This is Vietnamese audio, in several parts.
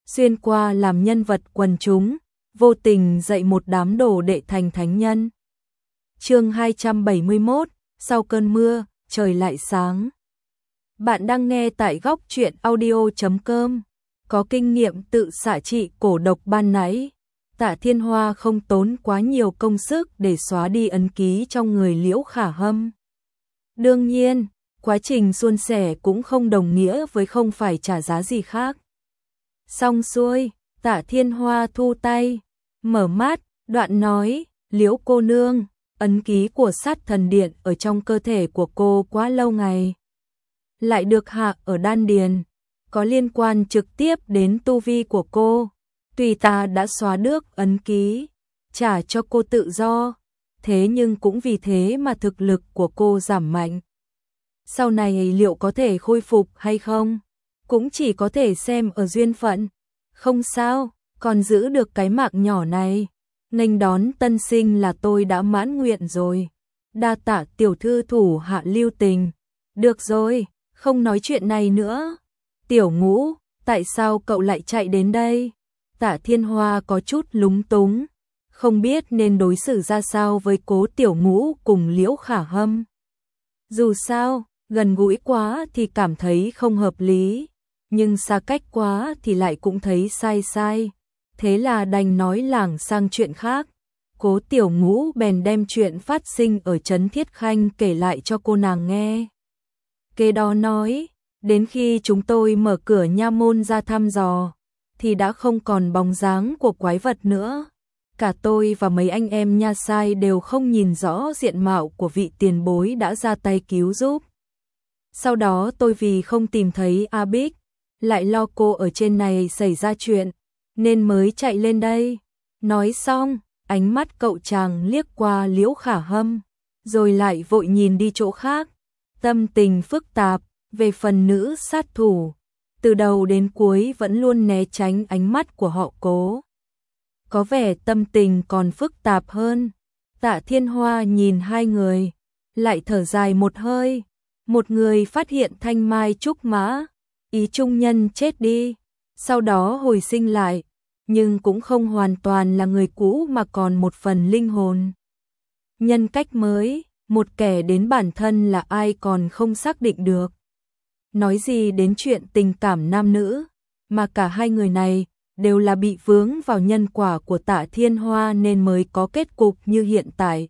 xuyên qua làm nhân vật quần chúng, vô tình dạy một đám đồ đệ thành thánh nhân. Chương 271, sau cơn mưa, trời lại sáng. Bạn đang nghe tại góc truyện audio.com. Có kinh nghiệm tự xạ trị cổ độc ban nãy, Tạ Thiên Hoa không tốn quá nhiều công sức để xóa đi ấn ký trong người Liễu Khả Hâm. Đương nhiên, quá trình suôn sẻ cũng không đồng nghĩa với không phải trả giá gì khác. Xong xuôi, Tạ Thiên Hoa thu tay, mở mắt, đoạn nói, Liễu cô nương, ấn ký của Sát Thần Điện ở trong cơ thể của cô quá lâu ngày, lại được hạ ở đan điền, có liên quan trực tiếp đến tu vi của cô. Tuy ta đã xóa được ấn ký, trả cho cô tự do, thế nhưng cũng vì thế mà thực lực của cô giảm mạnh. Sau này liệu có thể khôi phục hay không, cũng chỉ có thể xem ở duyên phận. Không sao, còn giữ được cái mạng nhỏ này, nghênh đón tân sinh là tôi đã mãn nguyện rồi. Đa tạ tiểu thư thủ hạ lưu tình. Được rồi, không nói chuyện này nữa. Tiểu Ngũ, tại sao cậu lại chạy đến đây? Tạ Thiên Hoa có chút lúng túng, không biết nên đối xử ra sao với Cố Tiểu Ngũ cùng Liễu Khả Hâm. Dù sao, gần gũi quá thì cảm thấy không hợp lý, nhưng xa cách quá thì lại cũng thấy sai sai. Thế là đành nói lảng sang chuyện khác. Cố Tiểu Ngũ bèn đem chuyện phát sinh ở Trấn Thiết Khanh kể lại cho cô nàng nghe. Kế đó nói, đến khi chúng tôi mở cửa nha môn ra thăm dò, thì đã không còn bóng dáng của quái vật nữa. Cả tôi và mấy anh em nha sai đều không nhìn rõ diện mạo của vị tiền bối đã ra tay cứu giúp. Sau đó tôi vì không tìm thấy A Bích, lại lo cô ở trên này xảy ra chuyện, nên mới chạy lên đây. Nói xong, ánh mắt cậu chàng liếc qua Liễu Khả Hâm, rồi lại vội nhìn đi chỗ khác, tâm tình phức tạp. Về phần nữ sát thủ, từ đầu đến cuối vẫn luôn né tránh ánh mắt của họ Cố. Có vẻ tâm tình còn phức tạp hơn. Tạ Thiên Hoa nhìn hai người, lại thở dài một hơi. Một người phát hiện thanh mai trúc mã, ý trung nhân chết đi, sau đó hồi sinh lại, nhưng cũng không hoàn toàn là người cũ mà còn một phần linh hồn. Nhân cách mới, một kẻ đến bản thân là ai còn không xác định được. Nói gì đến chuyện tình cảm nam nữ, mà cả hai người này đều là bị vướng vào nhân quả của Tạ Thiên Hoa nên mới có kết cục như hiện tại.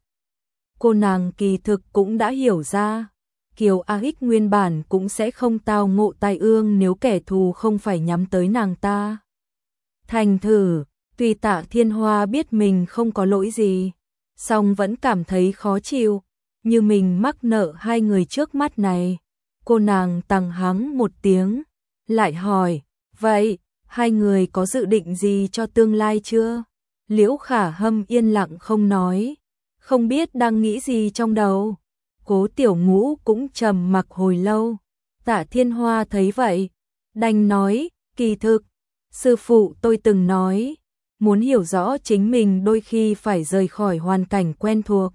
Cô nàng kỳ thực cũng đã hiểu ra, Kiều A Hích nguyên bản cũng sẽ không tao ngộ tai ương nếu kẻ thù không phải nhắm tới nàng ta. Thành thử, tuy Tạ Thiên Hoa biết mình không có lỗi gì, song vẫn cảm thấy khó chịu, như mình mắc nợ hai người trước mắt này. Cô nàng tằng hắng một tiếng, lại hỏi, vậy, hai người có dự định gì cho tương lai chưa? Liễu Khả Hâm yên lặng không nói, không biết đang nghĩ gì trong đầu. Cố Tiểu Ngũ cũng trầm mặc hồi lâu. Tạ Thiên Hoa thấy vậy, đành nói, kỳ thực, sư phụ tôi từng nói, muốn hiểu rõ chính mình đôi khi phải rời khỏi hoàn cảnh quen thuộc,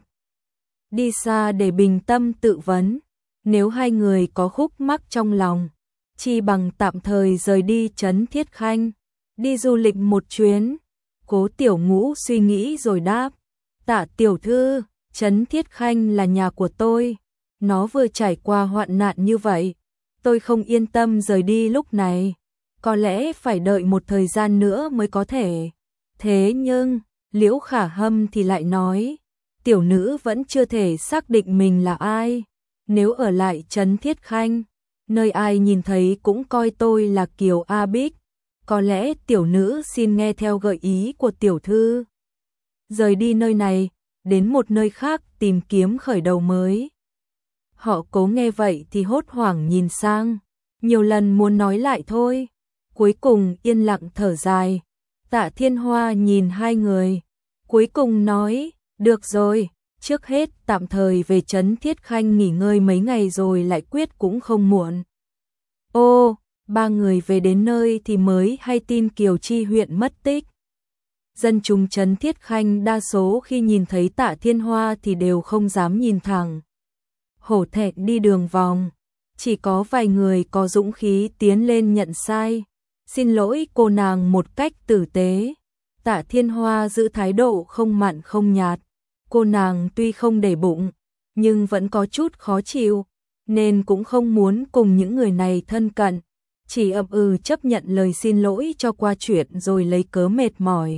đi xa để bình tâm tự vấn. Nếu hai người có khúc mắc trong lòng, chi bằng tạm thời rời đi Trấn Thiết Khanh, đi du lịch một chuyến. Cố Tiểu Ngũ suy nghĩ rồi đáp, Tạ tiểu thư, Trấn Thiết Khanh là nhà của tôi, nó vừa trải qua hoạn nạn như vậy, tôi không yên tâm rời đi lúc này, có lẽ phải đợi một thời gian nữa mới có thể. Thế nhưng, Liễu Khả Hâm thì lại nói, tiểu nữ vẫn chưa thể xác định mình là ai. Nếu ở lại Trấn Thiết Khanh, nơi ai nhìn thấy cũng coi tôi là Kiều A Bích, có lẽ tiểu nữ xin nghe theo gợi ý của tiểu thư, rời đi nơi này, đến một nơi khác tìm kiếm khởi đầu mới. Họ Cố nghe vậy thì hốt hoảng nhìn sang, nhiều lần muốn nói lại thôi, cuối cùng yên lặng thở dài. Tạ Thiên Hoa nhìn hai người, cuối cùng nói, được rồi. Trước hết tạm thời về Trấn Thiết Khanh nghỉ ngơi mấy ngày rồi lại quyết cũng không muộn. Ô, ba người về đến nơi thì mới hay tin Kiều Chi huyện mất tích. Dân chúng Trấn Thiết Khanh đa số khi nhìn thấy Tạ Thiên Hoa thì đều không dám nhìn thẳng, hổ thẹn đi đường vòng. Chỉ có vài người có dũng khí tiến lên nhận sai, Xin lỗi cô nàng một cách tử tế. Tạ Thiên Hoa giữ thái độ không mặn không nhạt. Cô nàng tuy không để bụng, nhưng vẫn có chút khó chịu, nên cũng không muốn cùng những người này thân cận. Chỉ ậm chấp nhận lời xin lỗi cho qua chuyện rồi lấy cớ mệt mỏi.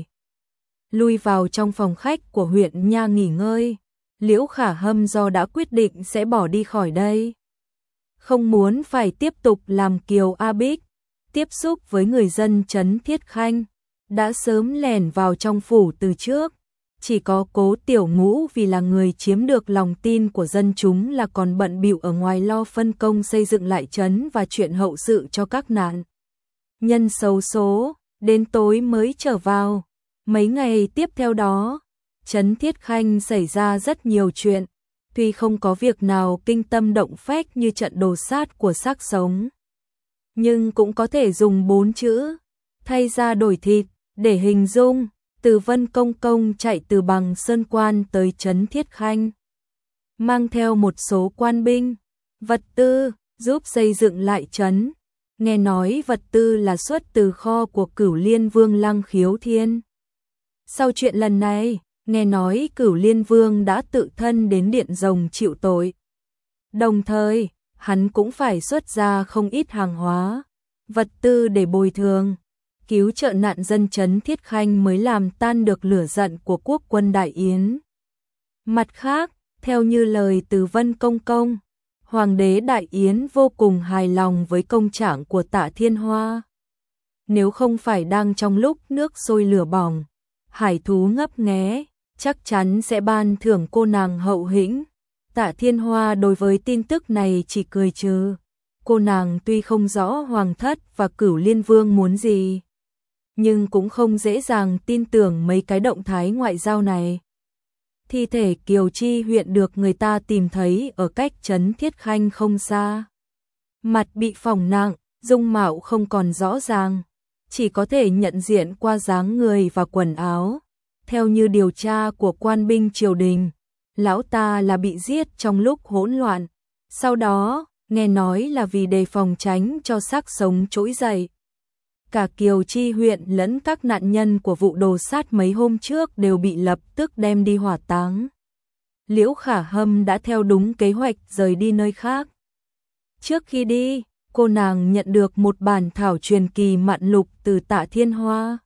Lui vào trong phòng khách của huyện nha nghỉ ngơi. Liễu Khả Hâm do đã quyết định sẽ bỏ đi khỏi đây. Không muốn phải tiếp tục làm kiều A Bích, tiếp xúc với người dân trấn Thiết Khanh, đã sớm lẻn vào trong phủ từ trước. Chỉ có Cố Tiểu Ngũ vì là người chiếm được lòng tin của dân chúng là còn bận bịu ở ngoài lo phân công xây dựng lại trấn và chuyện hậu sự cho các nạn nhân xấu số, đến tối mới trở vào. Mấy ngày tiếp theo đó, trấn Thiết Khanh xảy ra rất nhiều chuyện, tuy không có việc nào kinh tâm động phách như trận đồ sát của xác sống, nhưng cũng có thể dùng 4 chữ thay ra đổi thịt để hình dung. Từ Vân Công Công chạy từ Bằng Sơn Quan tới trấn Thiết Khanh, mang theo một số quan binh, vật tư, giúp xây dựng lại trấn. Nghe nói vật tư là xuất từ kho của Cửu Liên Vương Lăng Khiếu Thiên. Sau chuyện lần này, nghe nói Cửu Liên Vương đã tự thân đến Điện Rồng chịu tội. Đồng thời, hắn cũng phải xuất ra không ít hàng hóa, vật tư để bồi thường, cứu trợ nạn dân trấn Thiết Khanh mới làm tan được lửa giận của quốc quân Đại Yến. Mặt khác, theo như lời từ Vân Công Công, Hoàng đế Đại Yến vô cùng hài lòng với công trạng của Tạ Thiên Hoa. Nếu không phải đang trong lúc nước sôi lửa bỏng, hải thú ngấp nghé, chắc chắn sẽ ban thưởng cô nàng hậu hĩnh. Tạ Thiên Hoa đối với tin tức này chỉ cười trừ. Cô nàng tuy không rõ Hoàng thất và Cửu Liên Vương muốn gì, nhưng cũng không dễ dàng tin tưởng mấy cái động thái ngoại giao này. Thi thể Kiều Chi huyện được người ta tìm thấy ở cách trấn Thiết Khanh không xa. Mặt bị phỏng nặng, dung mạo không còn rõ ràng, chỉ có thể nhận diện qua dáng người và quần áo. Theo như điều tra của quan binh triều đình, lão ta là bị giết trong lúc hỗn loạn. Sau đó, nghe nói là vì đề phòng tránh cho xác sống trỗi dậy. Cả Kiều Chi huyện lẫn các nạn nhân của vụ đồ sát mấy hôm trước đều bị lập tức đem đi hỏa táng. Liễu Khả Hâm đã theo đúng kế hoạch rời đi nơi khác. Trước khi đi, cô nàng nhận được một bản thảo truyền kỳ mạn lục từ Tạ Thiên Hoa.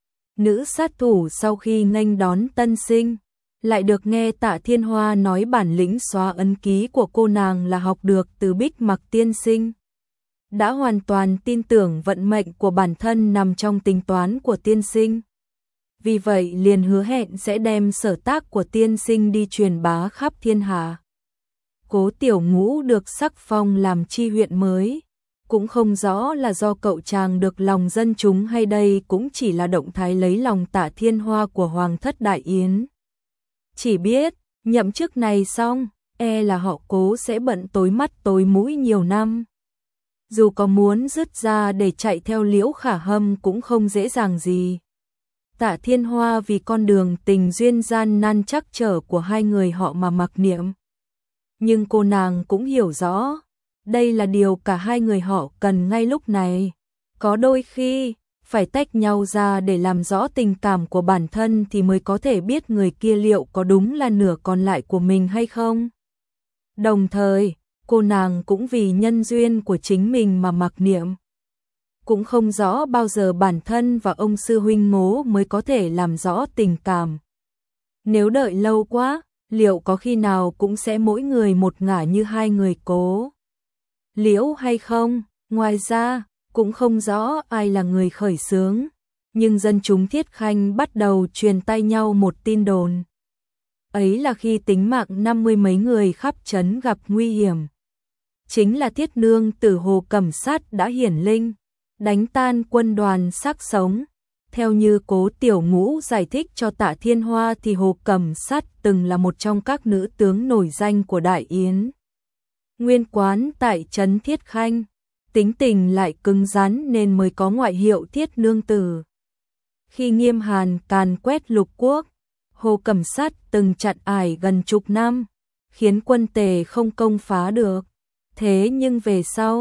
Nữ sát thủ sau khi nghênh đón tân sinh, lại được nghe Tạ Thiên Hoa nói bản lĩnh xóa ấn ký của cô nàng là học được từ Bích Mặc tiên sinh. Đã hoàn toàn tin tưởng vận mệnh của bản thân nằm trong tính toán của tiên sinh. Vì vậy liền hứa hẹn sẽ đem sở tác của tiên sinh đi truyền bá khắp thiên hạ. Cố Tiểu Ngũ được sắc phong làm chi huyện mới, cũng không rõ là do cậu chàng được lòng dân chúng hay đây cũng chỉ là động thái lấy lòng Tạ Thiên Hoa của Hoàng thất Đại Yến. Chỉ biết, nhậm chức này xong, là họ Cố sẽ bận tối mắt tối mũi nhiều năm. Dù có muốn dứt ra để chạy theo Liễu Khả Hâm cũng không dễ dàng gì. Tạ Thiên Hoa vì con đường tình duyên gian nan trắc trở của hai người họ mà mặc niệm. Nhưng cô nàng cũng hiểu rõ, đây là điều cả hai người họ cần ngay lúc này. Có đôi khi, phải tách nhau ra để làm rõ tình cảm của bản thân thì mới có thể biết người kia liệu có đúng là nửa còn lại của mình hay không. Đồng thời, cô nàng cũng vì nhân duyên của chính mình mà mặc niệm. Cũng không rõ bao giờ bản thân và ông sư huynh Ngố mới có thể làm rõ tình cảm. Nếu đợi lâu quá, liệu có khi nào cũng sẽ mỗi người một ngả như hai người Cố Liễu hay không? Ngoài ra, cũng không rõ ai là người khởi xướng, nhưng dân chúng Thiết Khanh bắt đầu truyền tai nhau một tin đồn. Ấy là khi tính mạng 50 mấy người khắp trấn gặp nguy hiểm. Chính là Thiết Nương Tử Hồ Cẩm Sát đã hiển linh, đánh tan quân đoàn xác sống. Theo như Cố Tiểu Ngũ giải thích cho Tạ Thiên Hoa thì Hồ Cẩm Sát từng là một trong các nữ tướng nổi danh của Đại Yến. Nguyên quán tại trấn Thiết Khanh, tính tình lại cứng rắn nên mới có ngoại hiệu Thiết Nương Tử. Khi Nghiêm Hàn càn quét lục quốc, Hồ Cẩm Sát từng chặn ải gần chục năm, khiến quân Tề không công phá được. Thế nhưng về sau,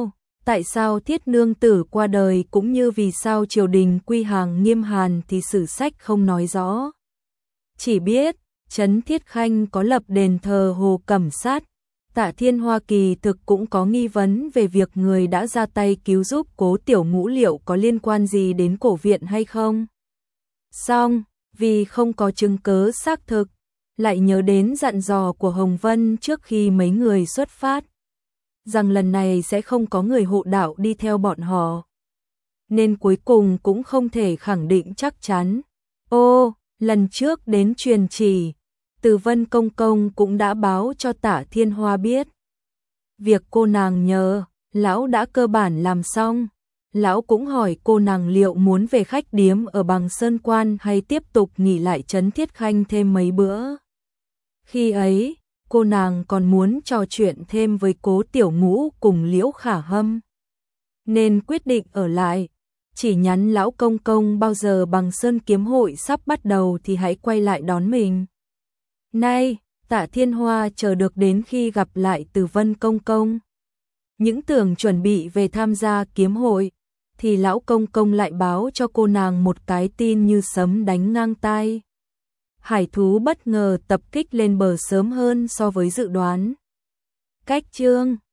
Tại sao Thiết Nương Tử qua đời cũng như vì sao triều đình quy hàng nghiêm hàn thì sử sách không nói rõ. Chỉ biết, Trấn Thiết Khanh có lập đền thờ Hồ Cẩm Sát. Tạ Thiên Hoa kỳ thực cũng có nghi vấn về việc người đã ra tay cứu giúp Cố Tiểu Ngũ liệu có liên quan gì đến cổ viện hay không. Song, vì không có chứng cứ xác thực, lại nhớ đến dặn dò của Hồng Vân trước khi mấy người xuất phát, rằng lần này sẽ không có người hộ đạo đi theo bọn họ. Nên cuối cùng cũng không thể khẳng định chắc chắn. Ô, lần trước đến truyền chỉ, Từ Vân Công Công cũng đã báo cho Tạ Thiên Hoa biết. Việc cô nàng nhờ, lão đã cơ bản làm xong. Lão cũng hỏi cô nàng liệu muốn về khách điếm ở Bằng Sơn Quan hay tiếp tục nghỉ lại Trấn Thiết Khanh thêm mấy bữa. Khi ấy, cô nàng còn muốn trò chuyện thêm với Cố Tiểu Ngũ cùng Liễu Khả Hâm, nên quyết định ở lại. Chỉ nhắn lão công công bao giờ Bằng Sơn kiếm hội sắp bắt đầu thì hãy quay lại đón mình. Nay, Tạ Thiên Hoa chờ được đến khi gặp lại Từ Vân công công. Những tưởng chuẩn bị về tham gia kiếm hội, thì lão công công lại báo cho cô nàng một cái tin như sấm đánh ngang tai. Hải thú bất ngờ tập kích lên bờ sớm hơn so với dự đoán. Cách chương